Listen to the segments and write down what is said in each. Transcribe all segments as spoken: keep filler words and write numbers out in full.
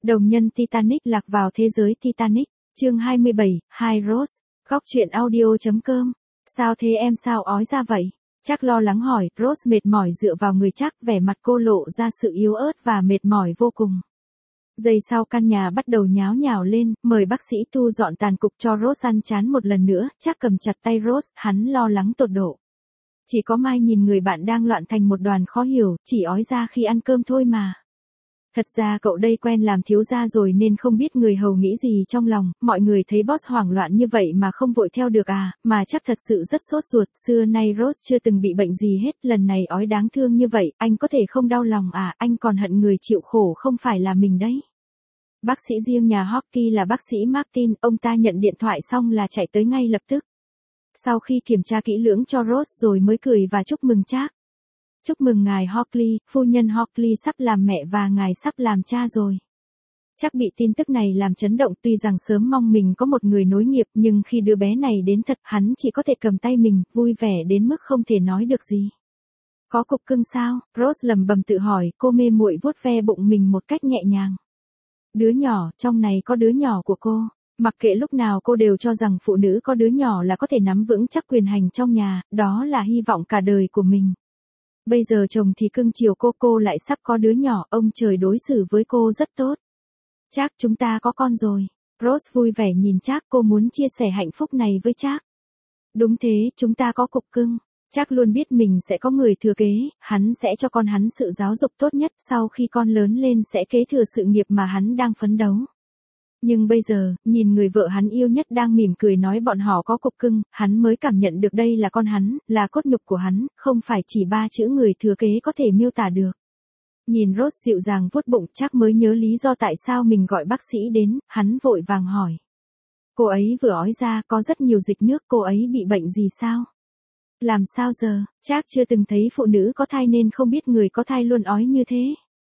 Đồng nhân Titanic lạc vào thế giới Titanic, chương hai mươi bảy, Hai Rose, góc truyện audio.com. Sao thế em, sao ói ra vậy? Chắc lo lắng hỏi. Rose mệt mỏi dựa vào người Chắc, vẻ mặt cô lộ ra sự yếu ớt và mệt mỏi vô cùng. Giây sau căn nhà bắt đầu nháo nhào lên, mời bác sĩ thu dọn tàn cục cho Rose ăn chán một lần nữa. Chắc cầm chặt tay Rose, hắn lo lắng tột độ. Chỉ có Mai nhìn người bạn đang loạn thành một đoàn khó hiểu, chỉ ói ra khi ăn cơm thôi mà. Thật ra cậu đây quen làm thiếu gia rồi nên không biết người hầu nghĩ gì trong lòng, mọi người thấy boss hoảng loạn như vậy mà không vội theo được à, mà chắc thật sự rất sốt ruột, xưa nay Rose chưa từng bị bệnh gì hết, lần này ói đáng thương như vậy, anh có thể không đau lòng à, anh còn hận người chịu khổ không phải là mình đấy. Bác sĩ riêng nhà Hockey là bác sĩ Martin, ông ta nhận điện thoại xong là chạy tới ngay lập tức. Sau khi kiểm tra kỹ lưỡng cho Rose rồi mới cười và chúc mừng Chắc. Chúc mừng ngài Hockley, phu nhân Hockley sắp làm mẹ và ngài sắp làm cha rồi. Chắc bị tin tức này làm chấn động, tuy rằng sớm mong mình có một người nối nghiệp nhưng khi đứa bé này đến thật hắn chỉ có thể cầm tay mình, vui vẻ đến mức không thể nói được gì. Có cục cưng sao? Rose lẩm bẩm tự hỏi, cô mê muội vuốt ve bụng mình một cách nhẹ nhàng. Đứa nhỏ, trong này có đứa nhỏ của cô. Mặc kệ lúc nào cô đều cho rằng phụ nữ có đứa nhỏ là có thể nắm vững chắc quyền hành trong nhà, đó là hy vọng cả đời của mình. Bây giờ chồng thì cưng chiều cô, cô lại sắp có đứa nhỏ, ông trời đối xử với cô rất tốt. Chắc chúng ta có con rồi. Rose vui vẻ nhìn Chắc, cô muốn chia sẻ hạnh phúc này với Chắc. Đúng thế, chúng ta có cục cưng. Chắc luôn biết mình sẽ có người thừa kế, hắn sẽ cho con hắn sự giáo dục tốt nhất, sau khi con lớn lên sẽ kế thừa sự nghiệp mà hắn đang phấn đấu. Nhưng bây giờ, nhìn người vợ hắn yêu nhất đang mỉm cười nói bọn họ có cục cưng, hắn mới cảm nhận được đây là con hắn, là cốt nhục của hắn, không phải chỉ ba chữ người thừa kế có thể miêu tả được. Nhìn Rose dịu dàng vuốt bụng, Chắc mới nhớ lý do tại sao mình gọi bác sĩ đến, hắn vội vàng hỏi. Cô ấy vừa ói ra, có rất nhiều dịch nước, cô ấy bị bệnh gì sao? Làm sao giờ? Chắc chưa từng thấy phụ nữ có thai nên không biết người có thai luôn ói như thế.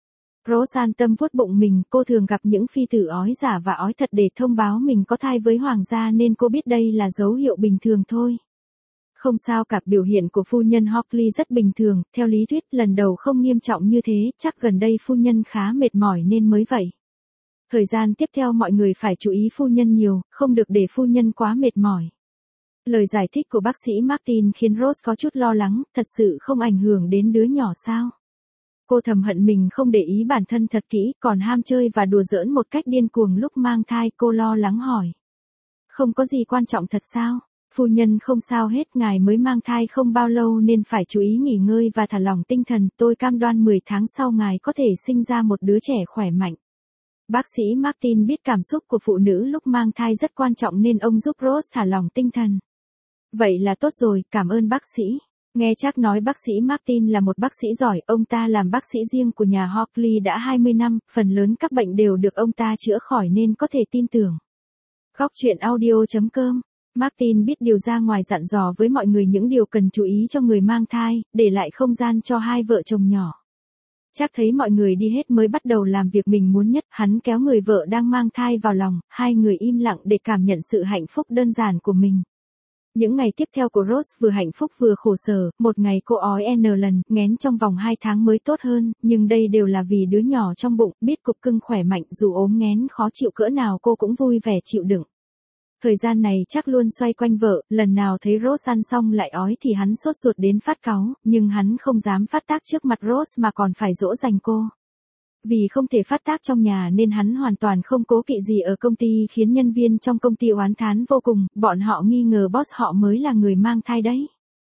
Rose an tâm vuốt bụng mình, cô thường gặp những phi tử ói giả và ói thật để thông báo mình có thai với hoàng gia nên cô biết đây là dấu hiệu bình thường thôi. Không sao cả, biểu hiện của phu nhân Hockley rất bình thường, theo lý thuyết lần đầu không nghiêm trọng như thế, chắc gần đây phu nhân khá mệt mỏi nên mới vậy. Thời gian tiếp theo mọi người phải chú ý phu nhân nhiều, không được để phu nhân quá mệt mỏi. Lời giải thích của bác sĩ Martin khiến Rose có chút lo lắng, thật sự không ảnh hưởng đến đứa nhỏ sao? Cô thầm hận mình không để ý bản thân thật kỹ, còn ham chơi và đùa giỡn một cách điên cuồng lúc mang thai, cô lo lắng hỏi. Không có gì quan trọng thật sao? Phu nhân không sao hết, ngài mới mang thai không bao lâu nên phải chú ý nghỉ ngơi và thả lỏng tinh thần, tôi cam đoan mười tháng sau ngài có thể sinh ra một đứa trẻ khỏe mạnh. Bác sĩ Martin biết cảm xúc của phụ nữ lúc mang thai rất quan trọng nên ông giúp Rose thả lỏng tinh thần. Vậy là tốt rồi, cảm ơn bác sĩ. Nghe Chắc nói bác sĩ Martin là một bác sĩ giỏi, ông ta làm bác sĩ riêng của nhà Hockley đã hai mươi năm, phần lớn các bệnh đều được ông ta chữa khỏi nên có thể tin tưởng. Góc truyện audio.com. Martin biết điều ra ngoài dặn dò với mọi người những điều cần chú ý cho người mang thai, để lại không gian cho hai vợ chồng nhỏ. Chắc thấy mọi người đi hết mới bắt đầu làm việc mình muốn nhất, hắn kéo người vợ đang mang thai vào lòng, hai người im lặng để cảm nhận sự hạnh phúc đơn giản của mình. Những ngày tiếp theo của Rose vừa hạnh phúc vừa khổ sở, một ngày cô ói n lần, nghén trong vòng hai tháng mới tốt hơn, nhưng đây đều là vì đứa nhỏ trong bụng, biết cục cưng khỏe mạnh dù ốm nghén khó chịu cỡ nào cô cũng vui vẻ chịu đựng. Thời gian này Chắc luôn xoay quanh vợ, lần nào thấy Rose ăn xong lại ói thì hắn sốt ruột đến phát cáu, nhưng hắn không dám phát tác trước mặt Rose mà còn phải dỗ dành cô. Vì không thể phát tác trong nhà nên hắn hoàn toàn không cố kỵ gì ở công ty khiến nhân viên trong công ty oán thán vô cùng, bọn họ nghi ngờ boss họ mới là người mang thai đấy.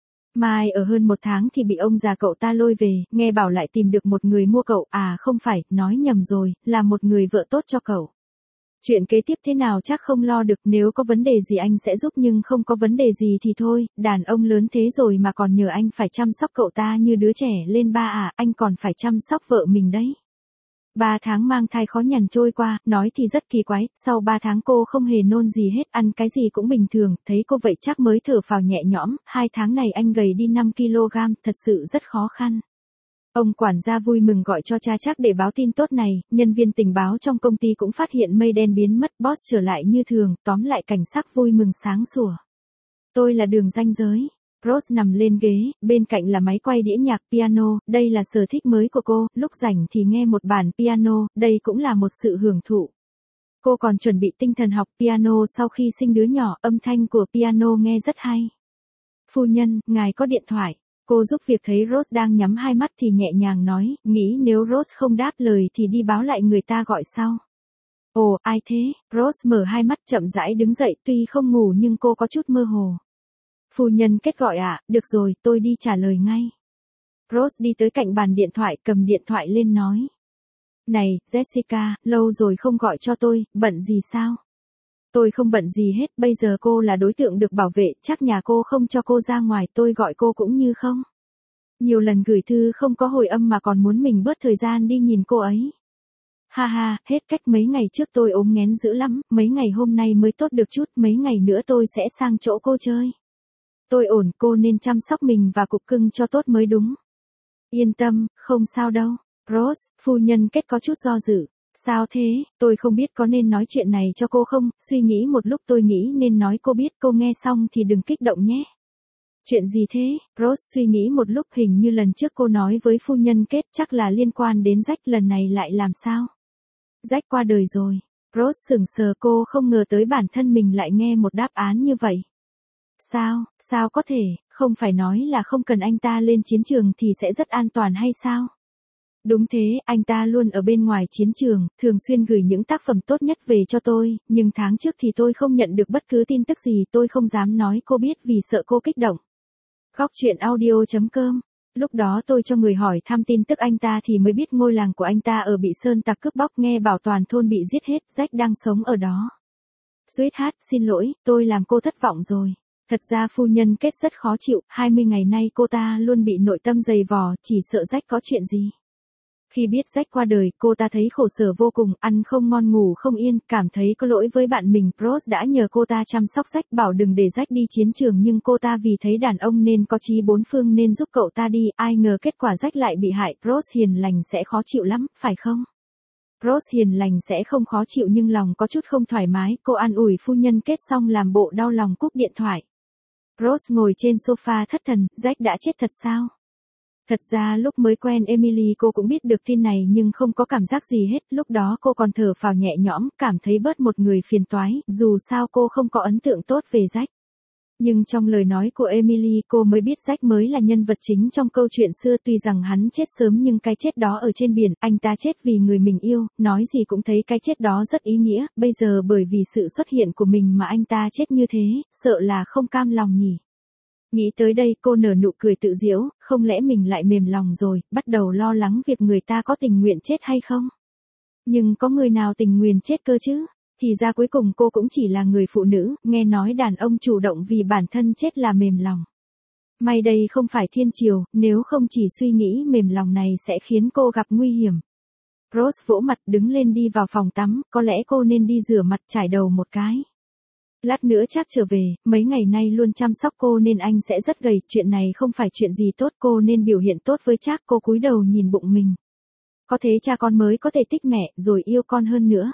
Mai ở hơn một tháng thì bị ông già cậu ta lôi về, nghe bảo lại tìm được một người mua cậu, à không phải, nói nhầm rồi, là một người vợ tốt cho cậu. Chuyện kế tiếp thế nào chắc không lo được, nếu có vấn đề gì anh sẽ giúp nhưng không có vấn đề gì thì thôi, đàn ông lớn thế rồi mà còn nhờ anh phải chăm sóc cậu ta như đứa trẻ lên ba à, anh còn phải chăm sóc vợ mình đấy. Ba tháng mang thai khó nhằn trôi qua, nói thì rất kỳ quái, sau ba tháng cô không hề nôn gì hết, ăn cái gì cũng bình thường, thấy cô vậy Chắc mới thở phào nhẹ nhõm, hai tháng này anh gầy đi năm ki lô gam, thật sự rất khó khăn. Ông quản gia vui mừng gọi cho cha Chắc để báo tin tốt này, nhân viên tình báo trong công ty cũng phát hiện mây đen biến mất, boss trở lại như thường, tóm lại cảnh sắc vui mừng sáng sủa. Tôi là Đường Ranh Giới. Rose nằm lên ghế, bên cạnh là máy quay đĩa nhạc piano, đây là sở thích mới của cô, lúc rảnh thì nghe một bản piano, đây cũng là một sự hưởng thụ. Cô còn chuẩn bị tinh thần học piano sau khi sinh đứa nhỏ, âm thanh của piano nghe rất hay. Phu nhân, ngài có điện thoại. Cô giúp việc thấy Rose đang nhắm hai mắt thì nhẹ nhàng nói, nghĩ nếu Rose không đáp lời thì đi báo lại người ta gọi sau. Ồ, ai thế? Rose mở hai mắt chậm rãi đứng dậy, tuy không ngủ nhưng cô có chút mơ hồ. Phu nhân Kết gọi ạ, à? Được rồi, tôi đi trả lời ngay. Rose đi tới cạnh bàn điện thoại, cầm điện thoại lên nói. Này, Jessica, lâu rồi không gọi cho tôi, bận gì sao? Tôi không bận gì hết, bây giờ cô là đối tượng được bảo vệ, chắc nhà cô không cho cô ra ngoài, tôi gọi cô cũng như không. Nhiều lần gửi thư không có hồi âm mà còn muốn mình bớt thời gian đi nhìn cô ấy. Ha ha, hết cách mấy ngày trước tôi ốm nghén dữ lắm, mấy ngày hôm nay mới tốt được chút, mấy ngày nữa tôi sẽ sang chỗ cô chơi. Tôi ổn, cô nên chăm sóc mình và cục cưng cho tốt mới đúng. Yên tâm, không sao đâu. Rose, phu nhân Kết có chút do dự. Sao thế, tôi không biết có nên nói chuyện này cho cô không, suy nghĩ một lúc tôi nghĩ nên nói cô biết, cô nghe xong thì đừng kích động nhé. Chuyện gì thế, Rose suy nghĩ một lúc, hình như lần trước cô nói với phu nhân Kết chắc là liên quan đến Jack, lần này lại làm sao? Jack qua đời rồi. Rose sững sờ, cô không ngờ tới bản thân mình lại nghe một đáp án như vậy. Sao, sao có thể, không phải nói là không cần anh ta lên chiến trường thì sẽ rất an toàn hay sao? Đúng thế, anh ta luôn ở bên ngoài chiến trường, thường xuyên gửi những tác phẩm tốt nhất về cho tôi, nhưng tháng trước thì tôi không nhận được bất cứ tin tức gì, tôi không dám nói cô biết vì sợ cô kích động. Góc truyện audio chấm com. Lúc đó tôi cho người hỏi thăm tin tức anh ta thì mới biết ngôi làng của anh ta ở bị sơn tặc cướp bóc, nghe bảo toàn thôn bị giết hết, Jack đang sống ở đó. Sweetheart, xin lỗi, tôi làm cô thất vọng rồi. Thật ra phu nhân Kết rất khó chịu, hai mươi ngày nay cô ta luôn bị nội tâm dày vò, chỉ sợ Jack có chuyện gì. Khi biết Jack qua đời, cô ta thấy khổ sở vô cùng, ăn không ngon ngủ không yên, cảm thấy có lỗi với bạn mình. Rose đã nhờ cô ta chăm sóc Jack, bảo đừng để Jack đi chiến trường, nhưng cô ta vì thấy đàn ông nên có chí bốn phương nên giúp cậu ta đi, ai ngờ kết quả Jack lại bị hại. Rose hiền lành sẽ khó chịu lắm, phải không? Rose hiền lành sẽ không khó chịu nhưng lòng có chút không thoải mái, cô an ủi phu nhân Kết xong làm bộ đau lòng cúp điện thoại. Rose ngồi trên sofa thất thần, Jack đã chết thật sao? Thật ra lúc mới quen Emily cô cũng biết được tin này nhưng không có cảm giác gì hết, lúc đó cô còn thở phào nhẹ nhõm, cảm thấy bớt một người phiền toái, dù sao cô không có ấn tượng tốt về Jack. Nhưng trong lời nói của Emily cô mới biết Jack mới là nhân vật chính trong câu chuyện xưa, tuy rằng hắn chết sớm nhưng cái chết đó ở trên biển, anh ta chết vì người mình yêu, nói gì cũng thấy cái chết đó rất ý nghĩa, bây giờ bởi vì sự xuất hiện của mình mà anh ta chết như thế, sợ là không cam lòng nhỉ. Nghĩ tới đây cô nở nụ cười tự giễu, không lẽ mình lại mềm lòng rồi, bắt đầu lo lắng việc người ta có tình nguyện chết hay không. Nhưng có người nào tình nguyện chết cơ chứ? Thì ra cuối cùng cô cũng chỉ là người phụ nữ, nghe nói đàn ông chủ động vì bản thân chết là mềm lòng. May đây không phải thiên triều, nếu không chỉ suy nghĩ mềm lòng này sẽ khiến cô gặp nguy hiểm. Rose vỗ mặt đứng lên đi vào phòng tắm, có lẽ cô nên đi rửa mặt chải đầu một cái. Lát nữa chắc trở về, mấy ngày nay luôn chăm sóc cô nên anh sẽ rất gầy, chuyện này không phải chuyện gì tốt, cô nên biểu hiện tốt với Trác. Cô cúi đầu nhìn bụng mình. Có thế cha con mới có thể thích mẹ, rồi yêu con hơn nữa.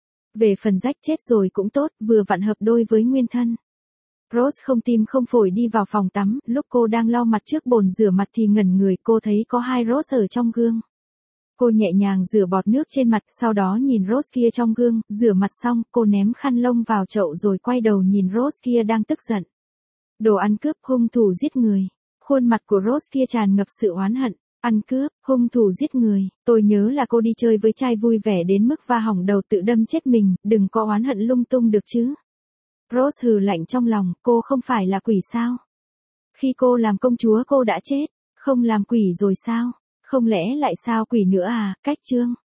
Về phần Jack chết rồi cũng tốt, vừa vặn hợp đôi với nguyên thân. Rose không tim không phổi đi vào phòng tắm, lúc cô đang lau mặt trước bồn rửa mặt thì ngẩn người, cô thấy có hai Rose ở trong gương. Cô nhẹ nhàng rửa bọt nước trên mặt, sau đó nhìn Rose kia trong gương, rửa mặt xong, cô ném khăn lông vào chậu rồi quay đầu nhìn Rose kia đang tức giận. Đồ ăn cướp, hung thủ giết người. Khuôn mặt của Rose kia tràn ngập sự oán hận. Ăn cướp, hung thủ giết người, tôi nhớ là cô đi chơi với trai vui vẻ đến mức va hỏng đầu tự đâm chết mình, đừng có oán hận lung tung được chứ. Rose hừ lạnh trong lòng, cô không phải là quỷ sao? Khi cô làm công chúa cô đã chết, không làm quỷ rồi sao? Không lẽ lại sao quỷ nữa à, cách chương.